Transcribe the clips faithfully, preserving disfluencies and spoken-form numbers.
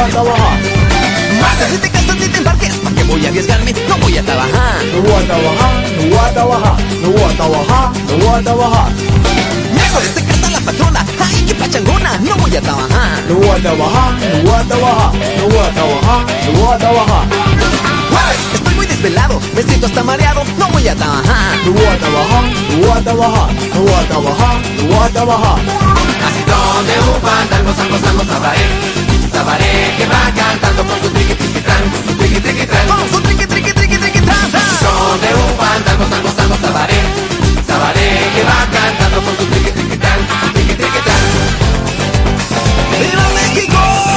voy a trabajar. Martes, si te casas ni te embarques, ¿pa' qué voy a arriesgarme? No voy a trabajar. No voy a trabajar, no voy a trabajar, no voy a trabajar, no voy a trabajar. Miércoles te canta la patrona, ay, qué pachangona, no voy a trabajar. No voy a trabajar, no voy a trabajar, no voy a trabajar, no voy a trabajar. Jueves, estoy muy desvelado, me siento hasta mareado, no voy a trabajar. No voy a trabajar, no voy a trabajar, no voy a trabajar, no voy a trabajar. Así donde un fandango, sango, sango, sabaré, sabaré que va cantando con su triqui, triqui, tran, con su triqui, triqui, tran. Con su triqui, triqui, triqui, triqui, tran, tran. Donde un fandango, sango, sango, sabaré, sabaré que va cantando con su triqui, triqui, tran, con su triqui, triqui, tran. ¡Viva México!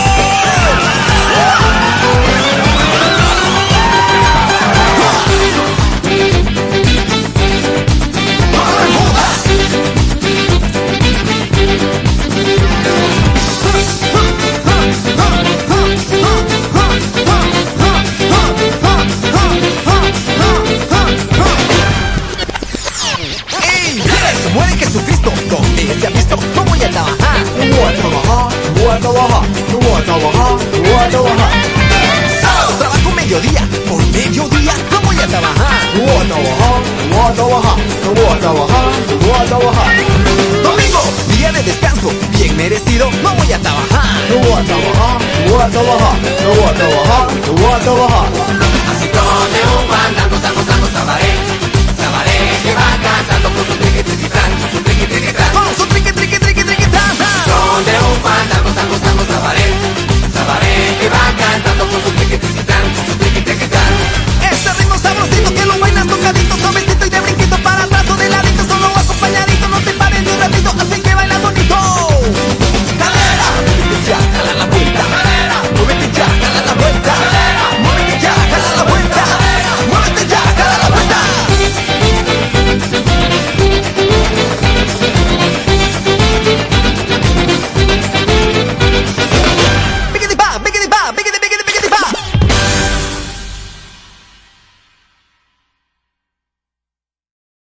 Muere Jesucristo, ¿dónde se ha visto? No voy a trabajar. No voy a trabajar, no voy a trabajar, no voy a trabajar, no voy a trabajar. Sábado trabajo mediodía, por mediodía no voy a trabajar. No voy a trabajar, no voy a trabajar, no voy a trabajar, no voy a trabajar. Domingo, día de descanso, bien merecido, no voy a trabajar. No voy a trabajar, no voy a trabajar, no voy a trabajar, no voy a trabajar.